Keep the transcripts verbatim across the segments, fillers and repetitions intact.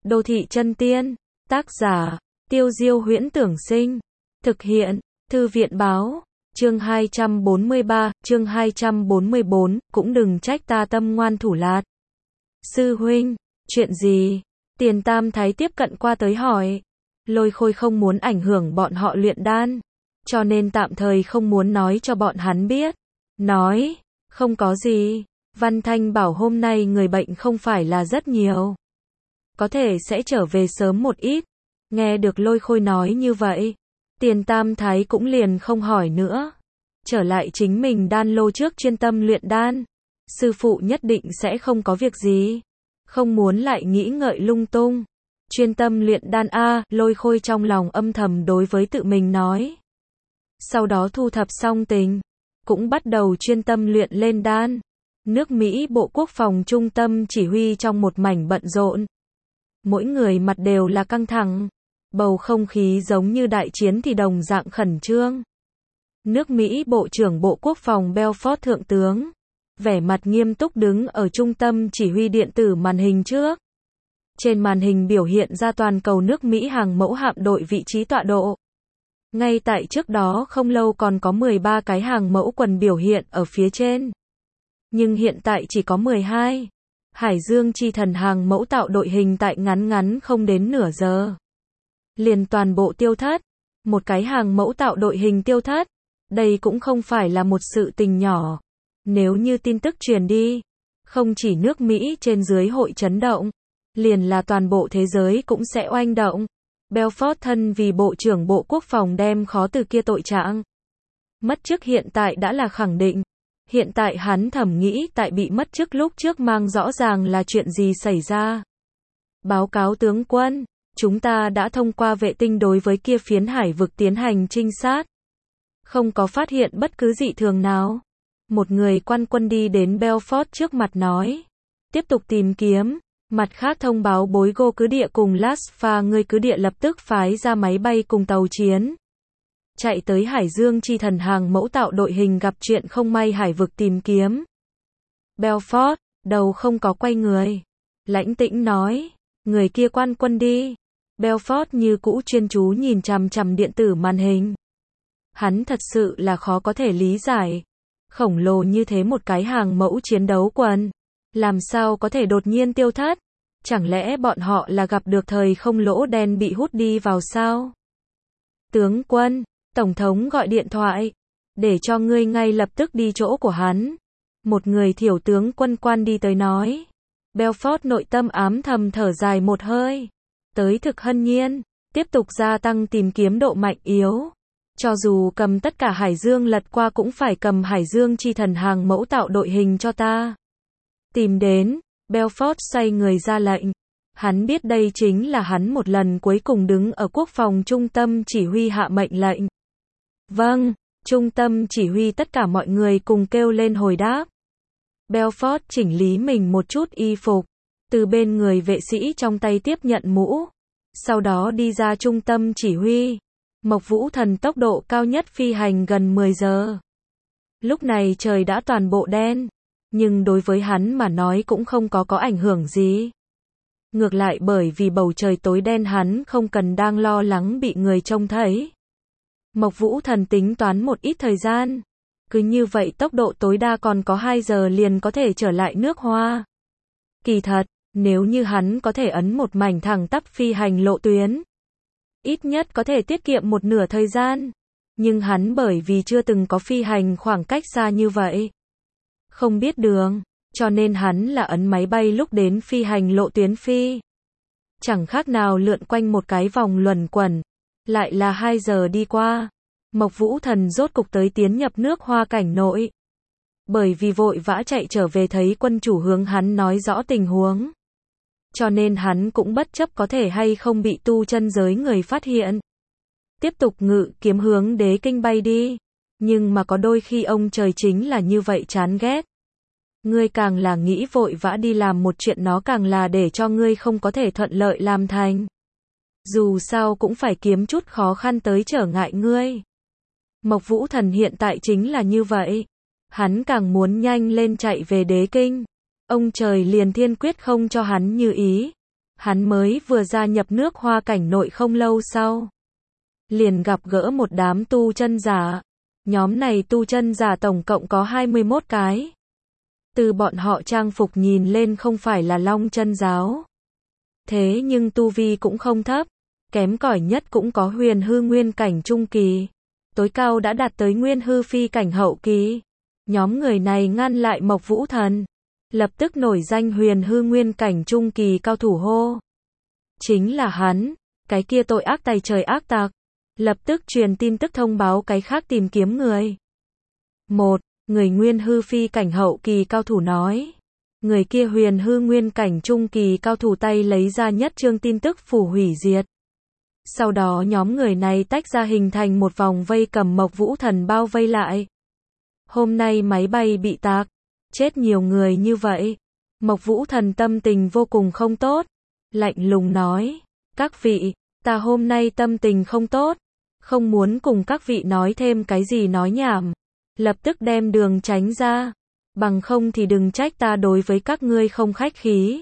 Đô thị chân tiên, tác giả, Tiêu Diêu Huyễn Tưởng Sinh, thực hiện, Thư viện Báo, chương hai trăm bốn mươi ba, chương hai trăm bốn mươi bốn, cũng đừng trách ta tâm ngoan thủ lạt. Sư huynh, chuyện gì? Tiền Tam Thái tiếp cận qua tới hỏi. Lôi Khôi không muốn ảnh hưởng bọn họ luyện đan, cho nên tạm thời không muốn nói cho bọn hắn biết. Nói, không có gì, Văn Thanh bảo hôm nay người bệnh không phải là rất nhiều, có thể sẽ trở về sớm một ít. Nghe được Lôi Khôi nói như vậy, Tiền Tam Thái cũng liền không hỏi nữa. Trở lại chính mình đan lô trước chuyên tâm luyện đan. Sư phụ nhất định sẽ không có việc gì. Không muốn lại nghĩ ngợi lung tung. Chuyên tâm luyện đan a, Lôi Khôi trong lòng âm thầm đối với tự mình nói. Sau đó thu thập xong tình, cũng bắt đầu chuyên tâm luyện lên đan. Nước Mỹ Bộ Quốc phòng trung tâm chỉ huy trong một mảnh bận rộn. Mỗi người mặt đều là căng thẳng. Bầu không khí giống như đại chiến thì đồng dạng khẩn trương. Nước Mỹ Bộ trưởng Bộ Quốc phòng Belfort thượng tướng, vẻ mặt nghiêm túc đứng ở trung tâm chỉ huy điện tử màn hình trước. Trên màn hình biểu hiện ra toàn cầu nước Mỹ hàng mẫu hạm đội vị trí tọa độ. Ngay tại trước đó không lâu còn có mười ba cái hàng mẫu quần biểu hiện ở phía trên. Nhưng hiện tại chỉ có mười hai. Hải Dương Chi Thần hàng mẫu tạo đội hình tại ngắn ngắn không đến nửa giờ. Liền toàn bộ tiêu thất. Một cái hàng mẫu tạo đội hình tiêu thất. Đây cũng không phải là một sự tình nhỏ. Nếu như tin tức truyền đi, không chỉ nước Mỹ trên dưới hội chấn động, liền là toàn bộ thế giới cũng sẽ oanh động. Belfort thân vì Bộ trưởng Bộ Quốc phòng đem khó từ kia tội trạng. Mất chức hiện tại đã là khẳng định. Hiện tại hắn thầm nghĩ tại bị mất chức lúc trước mang rõ ràng là chuyện gì xảy ra. Báo cáo tướng quân, chúng ta đã thông qua vệ tinh đối với kia phiến hải vực tiến hành trinh sát. Không có phát hiện bất cứ dị thường nào. Một người quan quân đi đến Belfort trước mặt nói. Tiếp tục tìm kiếm. Mặt khác thông báo bối gô cứ địa cùng Las Pha người cứ địa lập tức phái ra máy bay cùng tàu chiến. Chạy tới Hải Dương Chi Thần hàng mẫu tạo đội hình gặp chuyện không may hải vực tìm kiếm. Belfort, đầu không có quay người. Lãnh Tĩnh nói. Người kia quan quân đi. Belfort như cũ chuyên chú nhìn chằm chằm điện tử màn hình. Hắn thật sự là khó có thể lý giải. Khổng lồ như thế một cái hàng mẫu chiến đấu quần. Làm sao có thể đột nhiên tiêu thất? Chẳng lẽ bọn họ là gặp được thời không lỗ đen bị hút đi vào sao? Tướng quân, Tổng thống gọi điện thoại. Để cho ngươi ngay lập tức đi chỗ của hắn. Một người thiểu tướng quân quan đi tới nói. Belfort nội tâm ám thầm thở dài một hơi. Tới thực hân nhiên. Tiếp tục gia tăng tìm kiếm độ mạnh yếu. Cho dù cầm tất cả Hải Dương lật qua cũng phải cầm Hải Dương Chi Thần hàng mẫu tạo đội hình cho ta. Tìm đến, Belfort xoay người ra lệnh. Hắn biết đây chính là hắn một lần cuối cùng đứng ở quốc phòng trung tâm chỉ huy hạ mệnh lệnh. Vâng, trung tâm chỉ huy tất cả mọi người cùng kêu lên hồi đáp. Belfort chỉnh lý mình một chút y phục, từ bên người vệ sĩ trong tay tiếp nhận mũ. Sau đó đi ra trung tâm chỉ huy. Mộc Vũ Thần tốc độ cao nhất phi hành gần mười giờ. Lúc này trời đã toàn bộ đen, nhưng đối với hắn mà nói cũng không có có ảnh hưởng gì. Ngược lại bởi vì bầu trời tối đen hắn không cần đang lo lắng bị người trông thấy. Mộc Vũ Thần tính toán một ít thời gian. Cứ như vậy tốc độ tối đa còn có hai giờ liền có thể trở lại nước Hoa. Kỳ thật, nếu như hắn có thể ấn một mảnh thẳng tắp phi hành lộ tuyến, ít nhất có thể tiết kiệm một nửa thời gian. Nhưng hắn bởi vì chưa từng có phi hành khoảng cách xa như vậy, không biết đường, cho nên hắn là ấn máy bay lúc đến phi hành lộ tuyến phi. Chẳng khác nào lượn quanh một cái vòng luẩn quẩn. Lại là hai giờ đi qua. Mộc Vũ Thần rốt cục tới tiến nhập nước Hoa cảnh nội. Bởi vì vội vã chạy trở về thấy quân chủ hướng hắn nói rõ tình huống. Cho nên hắn cũng bất chấp có thể hay không bị tu chân giới người phát hiện. Tiếp tục ngự kiếm hướng đế kinh bay đi. Nhưng mà có đôi khi ông trời chính là như vậy chán ghét. Ngươi càng là nghĩ vội vã đi làm một chuyện nó càng là để cho ngươi không có thể thuận lợi làm thành. Dù sao cũng phải kiếm chút khó khăn tới trở ngại ngươi. Mộc Vũ Thần hiện tại chính là như vậy. Hắn càng muốn nhanh lên chạy về đế kinh. Ông trời liền thiên quyết không cho hắn như ý. Hắn mới vừa gia nhập nước Hoa cảnh nội không lâu sau, liền gặp gỡ một đám tu chân giả. Nhóm này tu chân giả tổng cộng có hai mươi mốt cái. Từ bọn họ trang phục nhìn lên không phải là Long chân giáo. Thế nhưng tu vi cũng không thấp, kém cỏi nhất cũng có huyền hư nguyên cảnh trung kỳ, tối cao đã đạt tới nguyên hư phi cảnh hậu kỳ. Nhóm người này ngăn lại Mộc Vũ Thần, lập tức nổi danh huyền hư nguyên cảnh trung kỳ cao thủ hô. Chính là hắn, cái kia tội ác tày trời ác tặc. Lập tức truyền tin tức thông báo cái khác tìm kiếm người. Một, người nguyên hư phi cảnh hậu kỳ cao thủ nói. Người kia huyền hư nguyên cảnh trung kỳ cao thủ tay lấy ra nhất chương tin tức phủ hủy diệt. Sau đó nhóm người này tách ra hình thành một vòng vây cầm Mộc Vũ Thần bao vây lại. Hôm nay máy bay bị tạc, chết nhiều người như vậy. Mộc Vũ Thần tâm tình vô cùng không tốt, lạnh lùng nói, các vị, ta hôm nay tâm tình không tốt, không muốn cùng các vị nói thêm cái gì nói nhảm, lập tức đem đường tránh ra, bằng không thì đừng trách ta đối với các ngươi không khách khí.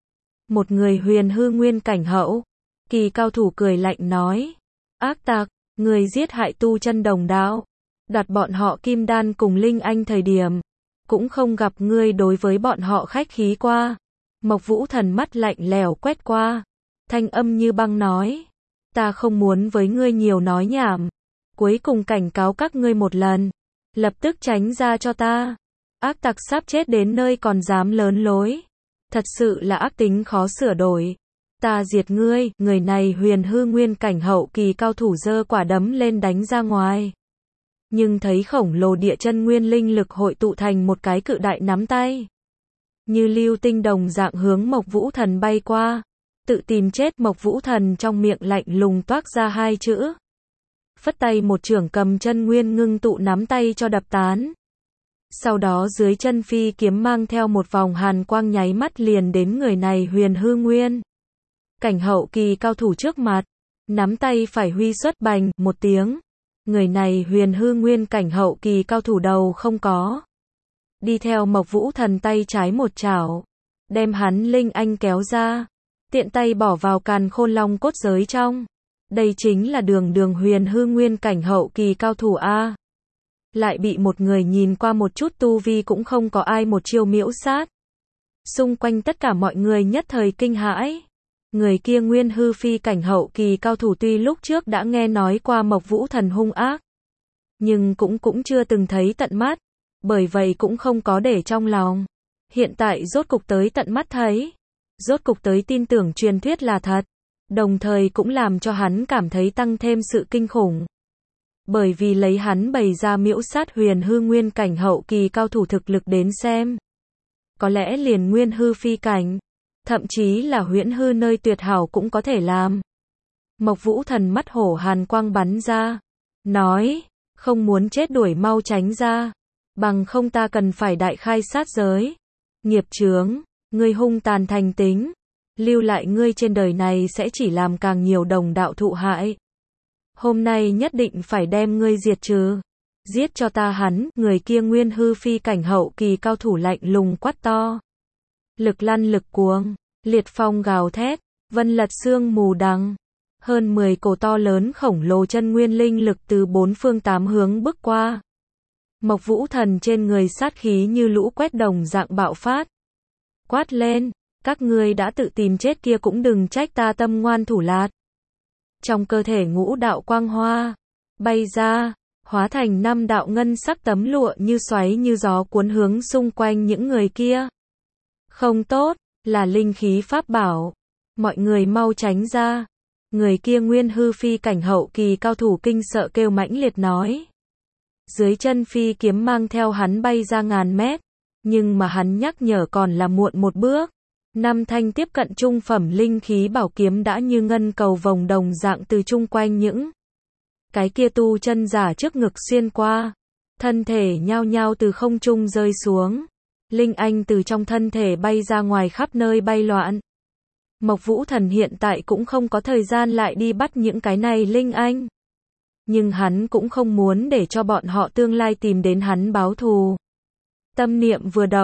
Một người huyền hư nguyên cảnh hậu kỳ cao thủ cười lạnh nói, ác tặc, người giết hại tu chân đồng đạo, đặt bọn họ kim đan cùng linh anh thời điểm, cũng không gặp ngươi đối với bọn họ khách khí qua. Mộc Vũ Thần mắt lạnh lẽo quét qua, thanh âm như băng nói, ta không muốn với ngươi nhiều nói nhảm, cuối cùng cảnh cáo các ngươi một lần, lập tức tránh ra cho ta. Ác tặc sắp chết đến nơi còn dám lớn lối, thật sự là ác tính khó sửa đổi. Ta diệt ngươi. Người này huyền hư nguyên cảnh hậu kỳ cao thủ giơ quả đấm lên đánh ra ngoài. Nhưng thấy khổng lồ địa chân nguyên linh lực hội tụ thành một cái cự đại nắm tay, như lưu tinh đồng dạng hướng Mộc Vũ Thần bay qua. Tự tìm chết. Mộc Vũ Thần trong miệng lạnh lùng toát ra hai chữ. Phất tay một chưởng cầm chân nguyên ngưng tụ nắm tay cho đập tán. Sau đó dưới chân phi kiếm mang theo một vòng hàn quang nháy mắt liền đến người này huyền hư nguyên cảnh hậu kỳ cao thủ trước mặt. Nắm tay phải huy xuất bành một tiếng. Người này huyền hư nguyên cảnh hậu kỳ cao thủ đầu không có. Đi theo Mộc Vũ Thần tay trái một chảo, đem hắn linh anh kéo ra, tiện tay bỏ vào càn khôn long cốt giới trong. Đây chính là đường đường huyền hư nguyên cảnh hậu kỳ cao thủ A. Lại bị một người nhìn qua một chút tu vi cũng không có ai một chiêu miễu sát. Xung quanh tất cả mọi người nhất thời kinh hãi. Người kia nguyên hư phi cảnh hậu kỳ cao thủ tuy lúc trước đã nghe nói qua Mộc Vũ Thần hung ác, nhưng cũng cũng chưa từng thấy tận mắt, bởi vậy cũng không có để trong lòng. Hiện tại rốt cục tới tận mắt thấy, rốt cục tới tin tưởng truyền thuyết là thật, đồng thời cũng làm cho hắn cảm thấy tăng thêm sự kinh khủng. Bởi vì lấy hắn bày ra miễu sát huyền hư nguyên cảnh hậu kỳ cao thủ thực lực đến xem, có lẽ liền nguyên hư phi cảnh, thậm chí là huyễn hư nơi tuyệt hảo cũng có thể làm. Mộc Vũ Thần mắt hổ hàn quang bắn ra, nói, không muốn chết đuổi mau tránh ra, bằng không ta cần phải đại khai sát giới. Nghiệp chướng, ngươi hung tàn thành tính, lưu lại ngươi trên đời này sẽ chỉ làm càng nhiều đồng đạo thụ hại. Hôm nay nhất định phải đem ngươi diệt trừ, giết cho ta hắn. Người kia nguyên hư phi cảnh hậu kỳ cao thủ lạnh lùng quát to. Lực lăn lực cuồng, liệt phong gào thét, vân lật sương mù đằng. Hơn mười cổ to lớn khổng lồ chân nguyên linh lực từ bốn phương tám hướng bước qua. Mộc Vũ Thần trên người sát khí như lũ quét đồng dạng bạo phát. Quát lên, các ngươi đã tự tìm chết kia cũng đừng trách ta tâm ngoan thủ lạt. Trong cơ thể ngũ đạo quang hoa bay ra, hóa thành năm đạo ngân sắc tấm lụa như xoáy như gió cuốn hướng xung quanh những người kia. Không tốt, là linh khí pháp bảo, mọi người mau tránh ra. Người kia nguyên hư phi cảnh hậu kỳ cao thủ kinh sợ kêu mãnh liệt nói. Dưới chân phi kiếm mang theo hắn bay ra ngàn mét, nhưng mà hắn nhắc nhở còn là muộn một bước. Năm thanh tiếp cận trung phẩm linh khí bảo kiếm đã như ngân cầu vòng đồng dạng từ chung quanh những cái kia tu chân giả trước ngực xuyên qua, thân thể nhao nhao từ không trung rơi xuống. Linh anh từ trong thân thể bay ra ngoài khắp nơi bay loạn. Mộc Vũ Thần hiện tại cũng không có thời gian lại đi bắt những cái này linh anh. Nhưng hắn cũng không muốn để cho bọn họ tương lai tìm đến hắn báo thù. Tâm niệm vừa động,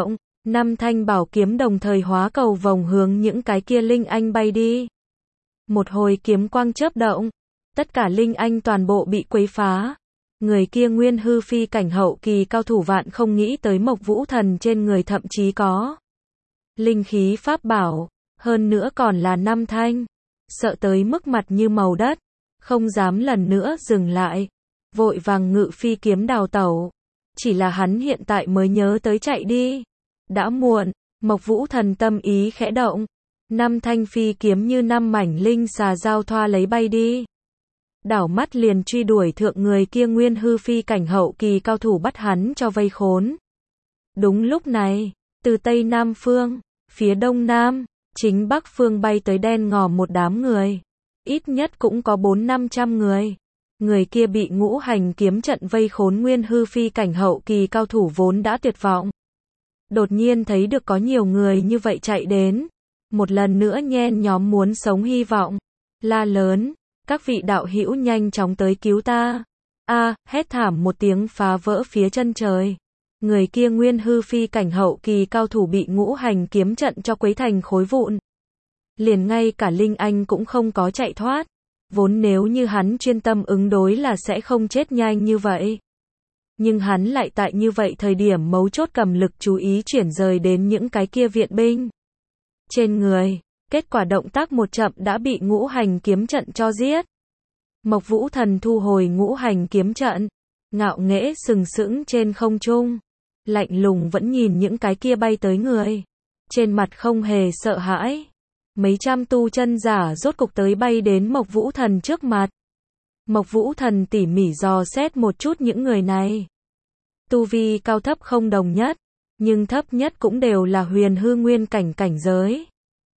Năm thanh bảo kiếm đồng thời hóa cầu vồng hướng những cái kia linh anh bay đi. Một hồi kiếm quang chớp động, tất cả linh anh toàn bộ bị quấy phá. Người kia nguyên hư phi cảnh hậu kỳ cao thủ vạn không nghĩ tới Mộc Vũ Thần trên người thậm chí có linh khí pháp bảo, hơn nữa còn là năm thanh. Sợ tới mức mặt như màu đất, không dám lần nữa dừng lại, vội vàng ngự phi kiếm đào tẩu. Chỉ là hắn hiện tại mới nhớ tới chạy đi. Đã muộn, Mộc Vũ Thần tâm ý khẽ động. Năm thanh phi kiếm như năm mảnh linh xà giao thoa lấy bay đi. Đảo mắt liền truy đuổi thượng người kia nguyên hư phi cảnh hậu kỳ cao thủ bắt hắn cho vây khốn. Đúng lúc này, từ tây nam phương, phía đông nam, chính bắc phương bay tới đen ngòm một đám người. Ít nhất cũng có bốn năm trăm người. Người kia bị ngũ hành kiếm trận vây khốn nguyên hư phi cảnh hậu kỳ cao thủ vốn đã tuyệt vọng. Đột nhiên thấy được có nhiều người như vậy chạy đến. Một lần nữa nhen nhóm muốn sống hy vọng. La lớn, các vị đạo hữu nhanh chóng tới cứu ta. A, hét thảm một tiếng phá vỡ phía chân trời. Người kia nguyên hư phi cảnh hậu kỳ cao thủ bị ngũ hành kiếm trận cho quấy thành khối vụn. Liền ngay cả Linh Anh cũng không có chạy thoát. Vốn nếu như hắn chuyên tâm ứng đối là sẽ không chết nhanh như vậy. Nhưng hắn lại tại như vậy thời điểm mấu chốt cầm lực chú ý chuyển rời đến những cái kia viện binh trên người. Kết quả động tác một chậm đã bị ngũ hành kiếm trận cho giết. Mộc Vũ Thần thu hồi ngũ hành kiếm trận, ngạo nghễ sừng sững trên không trung, lạnh lùng vẫn nhìn những cái kia bay tới người, trên mặt không hề sợ hãi. Mấy trăm tu chân giả rốt cục tới bay đến Mộc Vũ Thần trước mặt. Mộc Vũ Thần tỉ mỉ dò xét một chút những người này. Tu vi cao thấp không đồng nhất, nhưng thấp nhất cũng đều là huyền hư nguyên cảnh cảnh giới.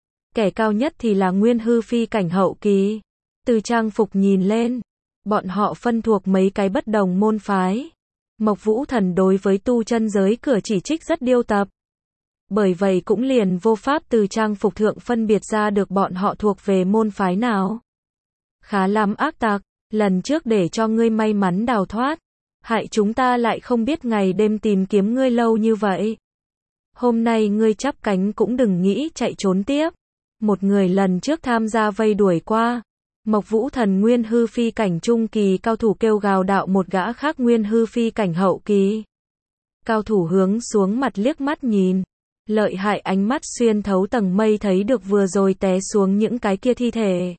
Kẻ cao nhất thì là nguyên hư phi cảnh hậu kỳ. Từ trang phục nhìn lên, bọn họ phân thuộc mấy cái bất đồng môn phái. Mộc Vũ Thần đối với tu chân giới cửa chỉ trích rất điêu tập. Bởi vậy cũng liền vô pháp từ trang phục thượng phân biệt ra được bọn họ thuộc về môn phái nào. Khá lắm ác tặc, lần trước để cho ngươi may mắn đào thoát, hại chúng ta lại không biết ngày đêm tìm kiếm ngươi lâu như vậy. Hôm nay ngươi chắp cánh cũng đừng nghĩ chạy trốn tiếp. Một người lần trước tham gia vây đuổi qua. Mộc Vũ Thần nguyên hư phi cảnh trung kỳ cao thủ kêu gào đạo một gã khác nguyên hư phi cảnh hậu kỳ. Cao thủ hướng xuống mặt liếc mắt nhìn. Lợi hại ánh mắt xuyên thấu tầng mây thấy được vừa rồi té xuống những cái kia thi thể.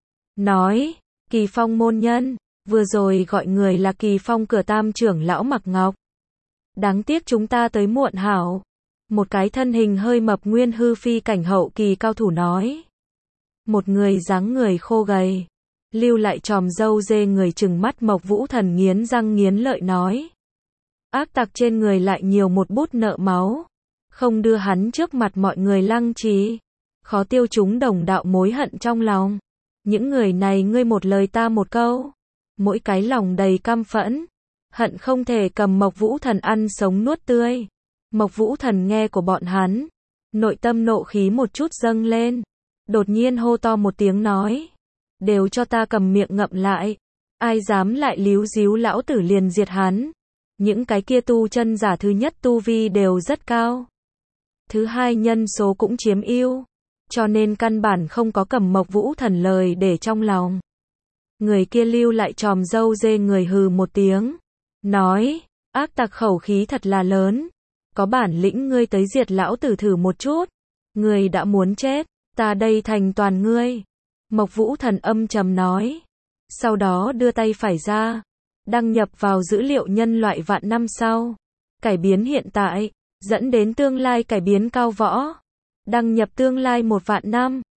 Nói, Kỳ Phong môn nhân, vừa rồi gọi người là Kỳ Phong cửa tam trưởng lão Mặc Ngọc. Đáng tiếc chúng ta tới muộn hảo. Một cái thân hình hơi mập nguyên hư phi cảnh hậu kỳ cao thủ nói. Một người dáng người khô gầy, lưu lại tròm râu dê người trừng mắt Mộc Vũ Thần nghiến răng nghiến lợi nói. Ác tặc trên người lại nhiều một bút nợ máu. Không đưa hắn trước mặt mọi người lăng trì. Khó tiêu chúng đồng đạo mối hận trong lòng. Những người này ngươi một lời ta một câu. Mỗi cái lòng đầy căm phẫn. Hận không thể cầm Mộc Vũ Thần ăn sống nuốt tươi. Mộc Vũ Thần nghe của bọn hắn. Nội tâm nộ khí một chút dâng lên. Đột nhiên hô to một tiếng nói. Đều cho ta cầm miệng ngậm lại. Ai dám lại líu díu lão tử liền diệt hắn. Những cái kia tu chân giả thứ nhất tu vi đều rất cao. Thứ hai nhân số cũng chiếm ưu. Cho nên căn bản không có cầm Mộc Vũ Thần lời để trong lòng. Người kia lưu lại tròm râu dê người hừ một tiếng. Nói, ác tặc khẩu khí thật là lớn. Có bản lĩnh ngươi tới diệt lão tử thử một chút. Ngươi đã muốn chết, ta đây thành toàn ngươi. Mộc Vũ Thần âm trầm nói. Sau đó đưa tay phải ra. Đăng nhập vào dữ liệu nhân loại vạn năm sau. Cải biến hiện tại. Dẫn đến tương lai cải biến cao võ. Đăng nhập tương lai một vạn năm.